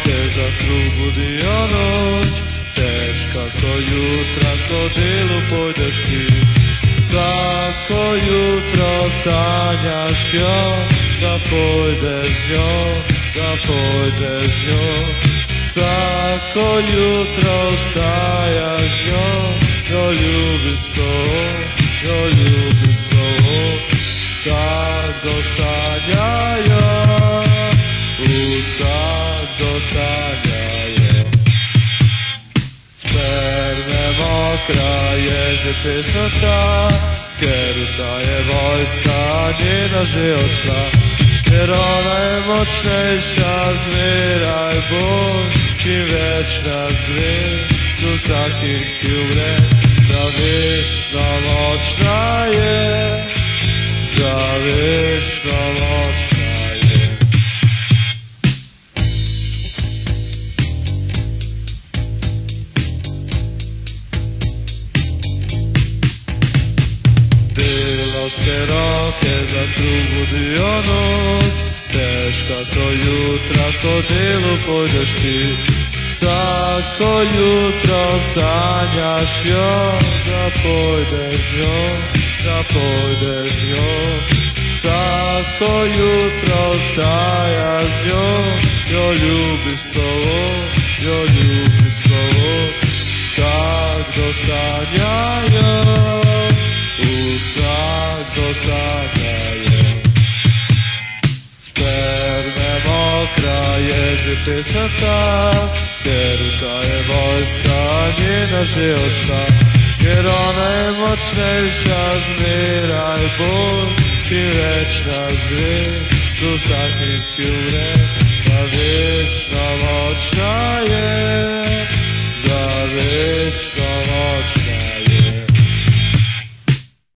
za krug budio noć, teška so jutra, ko delu pojdeš ti. Svako jutro sanjaš joj, da pojdeš s njom, da pojdeš s njom. Svako jutro ustajaš s njom, jo ljubi svoj, jo ljubi svoj. Sad do sanjajo, sad do sanjajo. Sperme mokra je že pesota, ker vsa je vojska njena že odšla. Ker ona je močnejša, zmeraj bolj, čim več nas gre, z vsakim, ki umre. Zavečno močna je, zavečno močna je. Delavske roke za krug budijo noč, teška so jutra, ko delu pojdeš ti. Vsako jutro sanjaš jo, da pojdeš z njo, da pojdeš z njo. Vsako jutro vstajaš z njo, jo ljubi slovo, jo ljubi slovo. Vsakdo sanja jo, vsakdo sanja jo. Sperme mokra je že pesota, ker vsa je vojska njena že odšla. Ker ona je močnejša, zmeraj bolj, čim več nas gre, z vsakim, ki umre.